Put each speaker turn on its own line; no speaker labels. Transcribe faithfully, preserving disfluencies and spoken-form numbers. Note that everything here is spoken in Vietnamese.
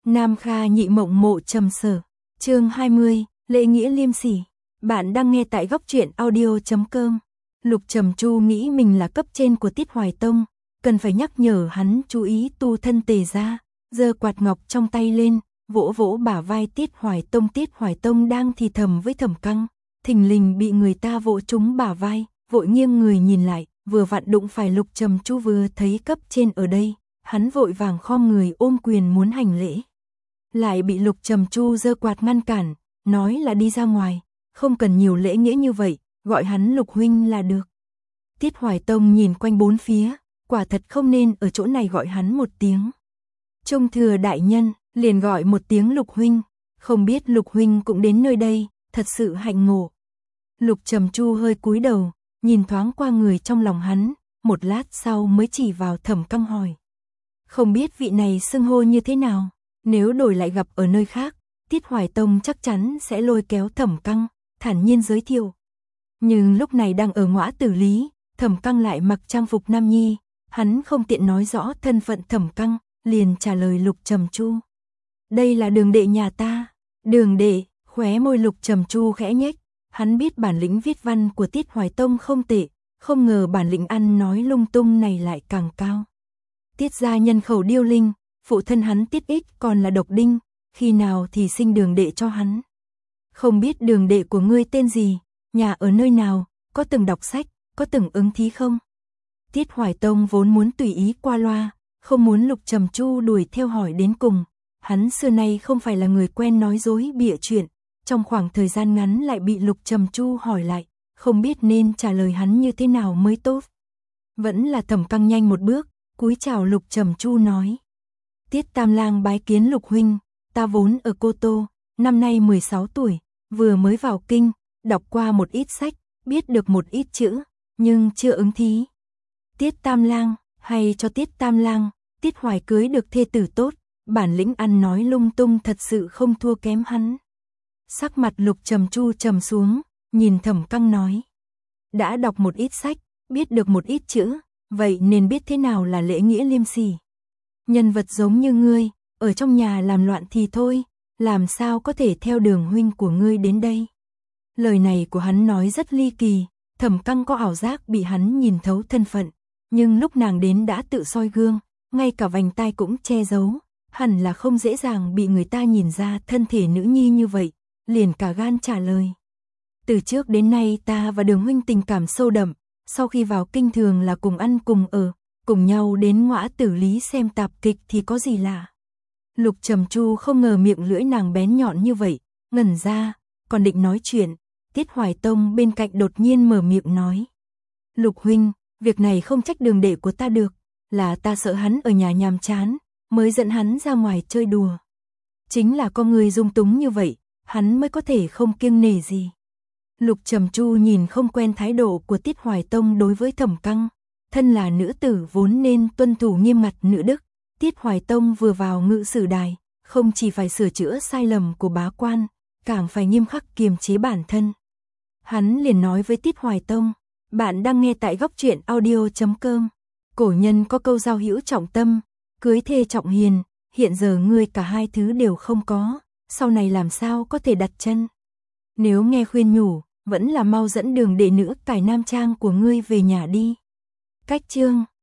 Nam Kha Nhị Mộng Mộ Trầm Sở. Chương hai mươi, lễ nghĩa liêm sỉ. Bạn đang nghe tại góc truyện audio chấm com. Lục Trầm Chu nghĩ mình là cấp trên của Tiết Hoài Tông, cần phải nhắc nhở hắn chú ý tu thân tề gia, giơ quạt ngọc trong tay lên, vỗ vỗ bả vai Tiết Hoài Tông. Tiết Hoài Tông đang thì thầm với Thẩm Căng, thình lình bị người ta vỗ trúng bả vai, vội nghiêng người nhìn lại, vừa vặn đụng phải Lục Trầm Chu vừa thấy cấp trên ở đây, hắn vội vàng khom người ôm quyền muốn hành lễ. Lại bị Lục Trầm Chu giơ quạt ngăn cản, nói là đi ra ngoài, không cần nhiều lễ nghĩa như vậy, gọi hắn Lục huynh là được. Tiết Hoài Tông nhìn quanh bốn phía, quả thật không nên ở chỗ này gọi hắn một tiếng Trung Thừa đại nhân, liền gọi một tiếng Lục huynh, không biết Lục huynh cũng đến nơi đây, thật sự hạnh ngộ. Lục Trầm Chu hơi cúi đầu, nhìn thoáng qua người trong lòng hắn, một lát sau mới chỉ vào Thẩm Căng hỏi. Không biết vị này xưng hô như thế nào, nếu đổi lại gặp ở nơi khác, Tiết Hoài Tông chắc chắn sẽ lôi kéo Thẩm Căng, thản nhiên giới thiệu. Nhưng lúc này đang ở ngõa tử lý, Thẩm Căng lại mặc trang phục nam nhi, hắn không tiện nói rõ thân phận Thẩm Căng, liền trả lời Lục Trầm Chu. Đây là Đường đệ nhà ta. Đường đệ, khóe môi Lục Trầm Chu khẽ nhếch, hắn biết bản lĩnh viết văn của Tiết Hoài Tông không tệ, không ngờ bản lĩnh ăn nói lung tung này lại càng cao. Tiết gia nhân khẩu điêu linh, phụ thân hắn Tiết Ích còn là độc đinh, khi nào thì sinh đường đệ cho hắn. Không biết đường đệ của ngươi tên gì, nhà ở nơi nào, có từng đọc sách, có từng ứng thí không? Tiết Hoài Tông vốn muốn tùy ý qua loa, không muốn Lục Trầm Chu đuổi theo hỏi đến cùng. Hắn xưa nay không phải là người quen nói dối bịa chuyện, trong khoảng thời gian ngắn lại bị Lục Trầm Chu hỏi lại, không biết nên trả lời hắn như thế nào mới tốt. Vẫn là Thẩm Căng nhanh một bước, cúi chào Lục Trầm Chu nói. Tiết Tam Lang bái kiến Lục huynh, ta vốn ở Cô Tô, năm nay mười sáu tuổi, vừa mới vào kinh, đọc qua một ít sách, biết được một ít chữ, nhưng chưa ứng thí. Tiết Tam Lang, hay cho Tiết Tam Lang, Tiết Hoài cưới được thê tử tốt, bản lĩnh ăn nói lung tung thật sự không thua kém hắn. Sắc mặt Lục Trầm Chu trầm xuống, nhìn Thẩm Căng nói. Đã đọc một ít sách, biết được một ít chữ, vậy nên biết thế nào là lễ nghĩa liêm sỉ. Nhân vật giống như ngươi, ở trong nhà làm loạn thì thôi, làm sao có thể theo đường huynh của ngươi đến đây. Lời này của hắn nói rất ly kỳ, Thẩm Căng có ảo giác bị hắn nhìn thấu thân phận, nhưng lúc nàng đến đã tự soi gương, ngay cả vành tai cũng che giấu, hẳn là không dễ dàng bị người ta nhìn ra thân thể nữ nhi như vậy, liền cả gan trả lời. Từ trước đến nay ta và Đường huynh tình cảm sâu đậm, sau khi vào kinh thường là cùng ăn cùng ở, cùng nhau đến ngõa tử lý xem tạp kịch thì có gì lạ. Lục Trầm Chu không ngờ miệng lưỡi nàng bén nhọn như vậy, ngẩn ra, còn định nói chuyện, Tiết Hoài Tông bên cạnh đột nhiên mở miệng nói. Lục huynh, việc này không trách đường đệ của ta được, là ta sợ hắn ở nhà nhàm chán, mới dẫn hắn ra ngoài chơi đùa. Chính là con người dung túng như vậy, hắn mới có thể không kiêng nể gì. Lục Trầm Chu nhìn không quen thái độ của Tiết Hoài Tông đối với Thẩm Căng, thân là nữ tử vốn nên tuân thủ nghiêm ngặt nữ đức. Tiết Hoài Tông vừa vào ngự sử đài, không chỉ phải sửa chữa sai lầm của bá quan, càng phải nghiêm khắc kiềm chế bản thân. Hắn liền nói với Tiết Hoài Tông, bạn đang nghe tại góc truyện audio chấm com. Cổ nhân có câu giao hữu trọng tâm, cưới thê trọng hiền, hiện giờ ngươi cả hai thứ đều không có, sau này làm sao có thể đặt chân. Nếu nghe khuyên nhủ, vẫn là mau dẫn đường đệ nữ cải nam trang của ngươi về nhà đi. Cách chương